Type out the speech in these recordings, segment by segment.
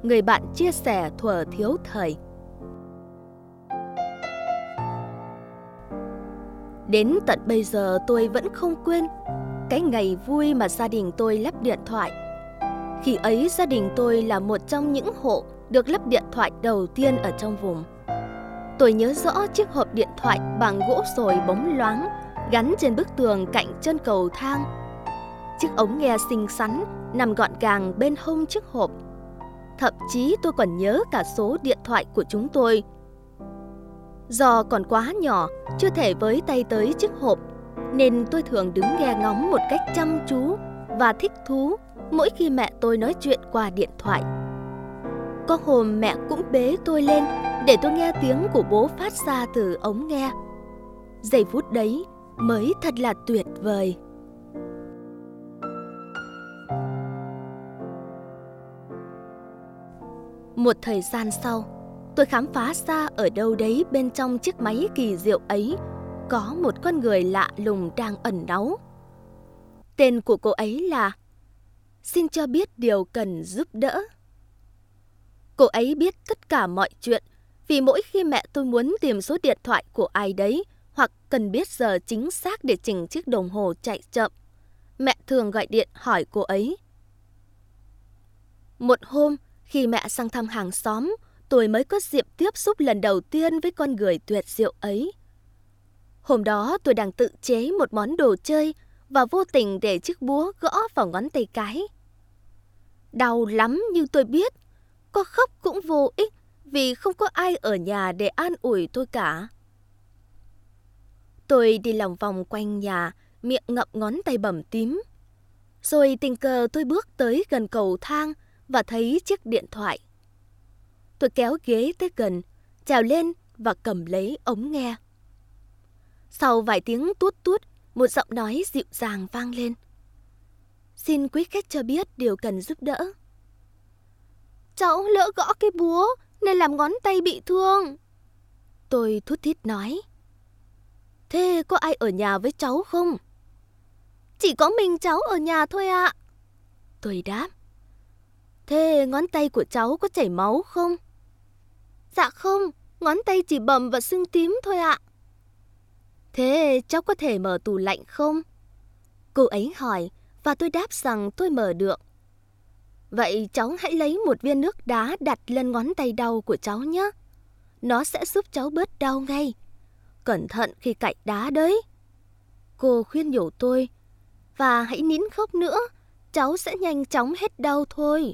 người bạn chia sẻ thuở thiếu thời. Đến tận bây giờ tôi vẫn không quên cái ngày vui mà gia đình tôi lắp điện thoại. Khi ấy gia đình tôi là một trong những hộ được lắp điện thoại đầu tiên ở trong vùng. Tôi nhớ rõ chiếc hộp điện thoại bằng gỗ sồi bóng loáng gắn trên bức tường cạnh chân cầu thang. Chiếc ống nghe xinh xắn nằm gọn gàng bên hông chiếc hộp. Thậm chí tôi còn nhớ cả số điện thoại của chúng tôi. Do còn quá nhỏ, chưa thể với tay tới chiếc hộp, nên tôi thường đứng nghe ngóng một cách chăm chú và thích thú mỗi khi mẹ tôi nói chuyện qua điện thoại. Có hôm mẹ cũng bế tôi lên để tôi nghe tiếng của bố phát ra từ ống nghe. Giây phút đấy mới thật là tuyệt vời. Một thời gian sau, tôi khám phá ra ở đâu đấy bên trong chiếc máy kỳ diệu ấy có một con người lạ lùng đang ẩn náu. Tên của cô ấy là "Xin cho biết điều cần giúp đỡ". Cô ấy biết tất cả mọi chuyện, vì mỗi khi mẹ tôi muốn tìm số điện thoại của ai đấy hoặc cần biết giờ chính xác để chỉnh chiếc đồng hồ chạy chậm, mẹ thường gọi điện hỏi cô ấy. Một hôm, khi mẹ sang thăm hàng xóm, tôi mới có dịp tiếp xúc lần đầu tiên với con người tuyệt diệu ấy. Hôm đó tôi đang tự chế một món đồ chơi và vô tình để chiếc búa gõ vào ngón tay cái. Đau lắm nhưng tôi biết, có khóc cũng vô ích vì không có ai ở nhà để an ủi tôi cả. Tôi đi lòng vòng quanh nhà, miệng ngậm ngón tay bầm tím. Rồi tình cờ tôi bước tới gần cầu thang và thấy chiếc điện thoại. Tôi kéo ghế tới gần, trèo lên và cầm lấy ống nghe. Sau vài tiếng tuốt tuốt, một giọng nói dịu dàng vang lên. "Xin quý khách cho biết điều cần giúp đỡ." "Cháu lỡ gõ cái búa nên làm ngón tay bị thương." Tôi thút thít nói. "Thế có ai ở nhà với cháu không?" "Chỉ có mình cháu ở nhà thôi ạ." Tôi đáp. "Thế ngón tay của cháu có chảy máu không?" "Dạ không, ngón tay chỉ bầm và sưng tím thôi ạ." "Thế cháu có thể mở tủ lạnh không?" Cô ấy hỏi và tôi đáp rằng tôi mở được. "Vậy cháu hãy lấy một viên nước đá đặt lên ngón tay đau của cháu nhé. Nó sẽ giúp cháu bớt đau ngay. Cẩn thận khi cạy đá đấy." Cô khuyên nhủ tôi. "Và hãy nín khóc nữa, cháu sẽ nhanh chóng hết đau thôi."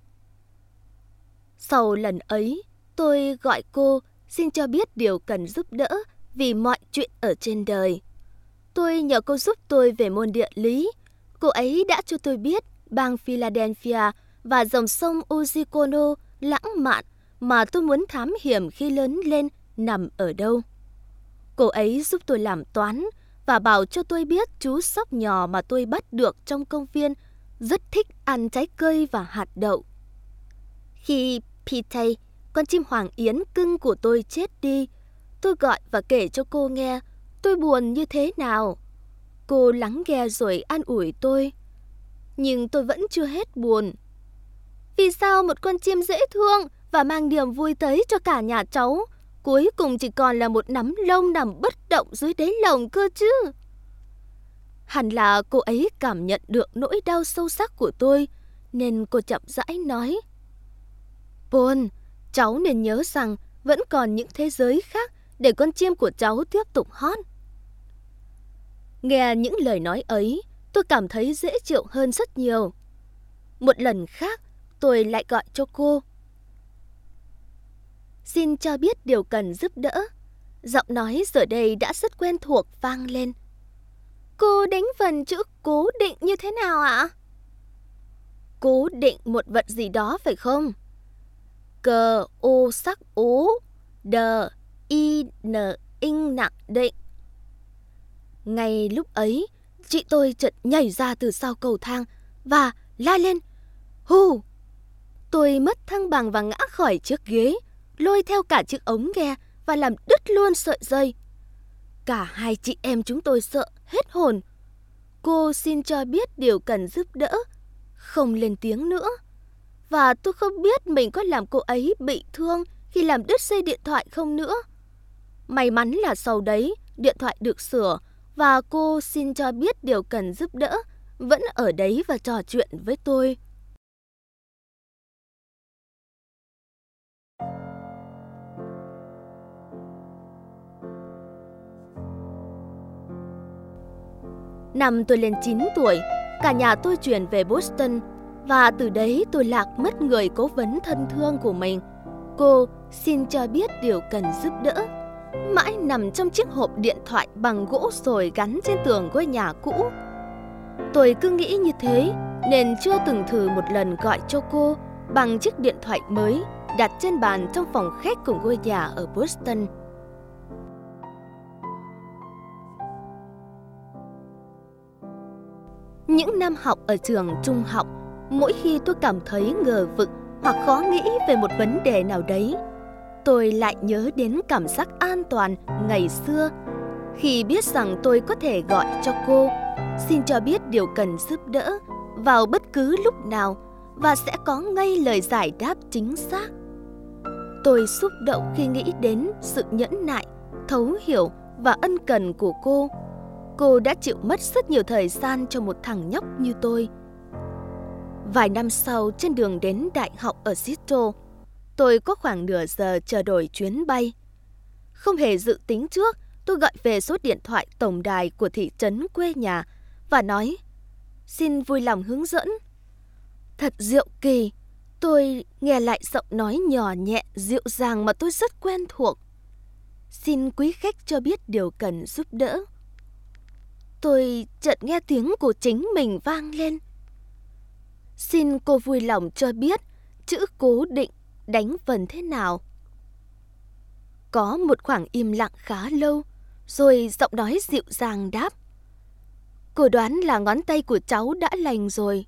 Sau lần ấy, tôi gọi cô xin cho biết điều cần giúp đỡ vì mọi chuyện ở trên đời. Tôi nhờ cô giúp tôi về môn địa lý. Cô ấy đã cho tôi biết bang Philadelphia và dòng sông Otsikono lãng mạn mà tôi muốn thám hiểm khi lớn lên nằm ở đâu. Cô ấy giúp tôi làm toán và bảo cho tôi biết chú sóc nhỏ mà tôi bắt được trong công viên rất thích ăn trái cây và hạt đậu. Khi Pitay, con chim hoàng yến cưng của tôi chết đi, tôi gọi và kể cho cô nghe tôi buồn như thế nào. Cô lắng nghe rồi an ủi tôi. Nhưng tôi vẫn chưa hết buồn. Vì sao một con chim dễ thương và mang niềm vui tới cho cả nhà cháu, cuối cùng chỉ còn là một nắm lông nằm bất động dưới đáy lồng cơ chứ? Hẳn là cô ấy cảm nhận được nỗi đau sâu sắc của tôi, nên cô chậm rãi nói. "Paul, cháu nên nhớ rằng vẫn còn những thế giới khác để con chim của cháu tiếp tục hót." Nghe những lời nói ấy, tôi cảm thấy dễ chịu hơn rất nhiều. Một lần khác, tôi lại gọi cho cô. "Xin cho biết điều cần giúp đỡ." Giọng nói giờ đây đã rất quen thuộc vang lên. "Cô đánh vần chữ cố định như thế nào ạ?" "Cố định một vật gì đó phải không?" Cờ ô sắc ố, đờ y n in nặng định. Ngay lúc ấy, chị tôi chợt nhảy ra từ sau cầu thang và la lên. Hù! Tôi mất thăng bằng và ngã khỏi chiếc ghế, lôi theo cả chiếc ống nghe và làm đứt luôn sợi dây. Cả hai chị em chúng tôi sợ hết hồn. Cô xin cho biết điều cần giúp đỡ, không lên tiếng nữa. và tôi không biết mình có làm cô ấy bị thương khi làm đứt dây điện thoại không nữa. May mắn là sau đấy, điện thoại được sửa và cô xin cho biết điều cần giúp đỡ, vẫn ở đấy và trò chuyện với tôi. Năm tôi lên 9 tuổi, cả nhà tôi chuyển về Boston và từ đấy tôi lạc mất người cố vấn thân thương của mình. Cô xin cho biết điều cần giúp đỡ, mãi nằm trong chiếc hộp điện thoại bằng gỗ sồi gắn trên tường ngôi nhà cũ. Tôi cứ nghĩ như thế nên chưa từng thử một lần gọi cho cô bằng chiếc điện thoại mới đặt trên bàn trong phòng khách của ngôi nhà ở Boston. Những năm học ở trường trung học, mỗi khi tôi cảm thấy ngờ vực hoặc khó nghĩ về một vấn đề nào đấy, tôi lại nhớ đến cảm giác an toàn ngày xưa khi biết rằng tôi có thể gọi cho cô, xin cho biết điều cần giúp đỡ vào bất cứ lúc nào và sẽ có ngay lời giải đáp chính xác. Tôi xúc động khi nghĩ đến sự nhẫn nại, thấu hiểu và ân cần của cô. Cô đã chịu mất rất nhiều thời gian cho một thằng nhóc như tôi. Vài năm sau, trên đường đến đại học ở Seattle, tôi có khoảng nửa giờ chờ đổi chuyến bay. Không hề dự tính trước, tôi gọi về số điện thoại tổng đài của thị trấn quê nhà và nói: "Xin vui lòng hướng dẫn." Thật diệu kỳ, tôi nghe lại giọng nói nhỏ nhẹ, dịu dàng mà tôi rất quen thuộc. "Xin quý khách cho biết điều cần giúp đỡ." Tôi chợt nghe tiếng của chính mình vang lên. "Xin cô vui lòng cho biết chữ cố định đánh vần thế nào." Có một khoảng im lặng khá lâu, rồi giọng nói dịu dàng đáp: "Cô đoán là ngón tay của cháu đã lành rồi."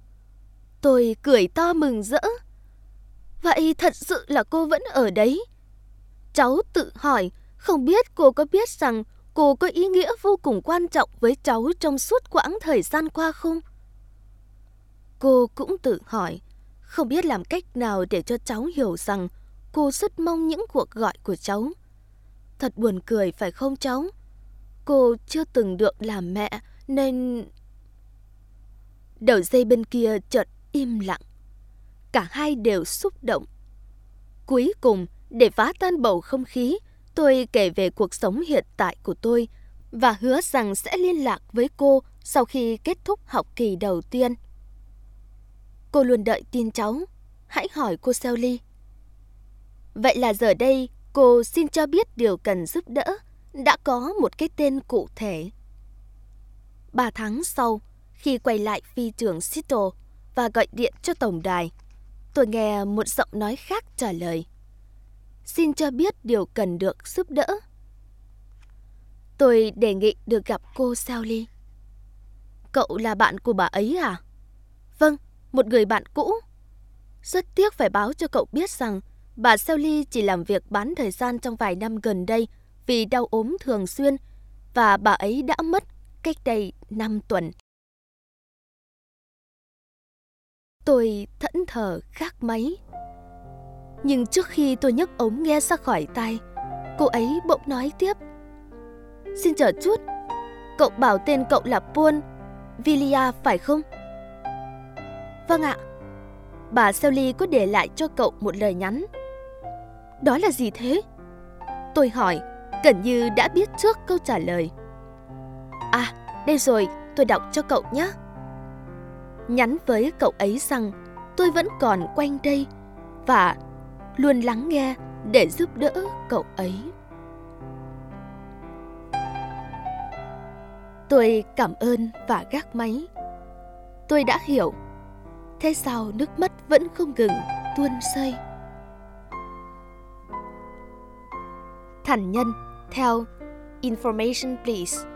Tôi cười to mừng rỡ. Vậy thật sự là cô vẫn ở đấy. Cháu tự hỏi, không biết cô có biết rằng cô có ý nghĩa vô cùng quan trọng với cháu trong suốt quãng thời gian qua không? Cô cũng tự hỏi, không biết làm cách nào để cho cháu hiểu rằng cô rất mong những cuộc gọi của cháu. Thật buồn cười phải không cháu? Cô chưa từng được làm mẹ nên... Đầu dây bên kia chợt im lặng. Cả hai đều xúc động. Cuối cùng, để phá tan bầu không khí, tôi kể về cuộc sống hiện tại của tôi và hứa rằng sẽ liên lạc với cô sau khi kết thúc học kỳ đầu tiên. Cô luôn đợi tin cháu. Hãy hỏi cô Sally. Vậy là giờ đây, cô xin cho biết điều cần giúp đỡ đã có một cái tên cụ thể. 3 tháng sau, khi quay lại phi trường Seattle và gọi điện cho tổng đài, tôi nghe một giọng nói khác trả lời: "Xin cho biết điều cần được giúp đỡ." Tôi đề nghị được gặp cô Sally. "Cậu là bạn của bà ấy à?" "Vâng, một người bạn cũ." "Rất tiếc phải báo cho cậu biết rằng bà Sally chỉ làm việc bán thời gian trong vài năm gần đây vì đau ốm thường xuyên và bà ấy đã mất cách đây 5 tuần. Tôi thẫn thờ gác máy. Nhưng trước khi tôi nhấc ống nghe ra khỏi tai, cô ấy bỗng nói tiếp: "Xin chờ chút, cậu bảo tên cậu là Paul Villia phải không?" "Vâng ạ." "Bà Sally có để lại cho cậu một lời nhắn." "Đó là gì thế?" Tôi hỏi, gần như đã biết trước câu trả lời. "À, đây rồi, tôi đọc cho cậu nhé." Nhắn với cậu ấy rằng tôi vẫn còn quanh đây và luôn lắng nghe để giúp đỡ cậu ấy. Tôi cảm ơn và gác máy. Tôi đã hiểu, thế sao nước mắt vẫn không ngừng tuôn rơi. Thản nhân theo Information Please.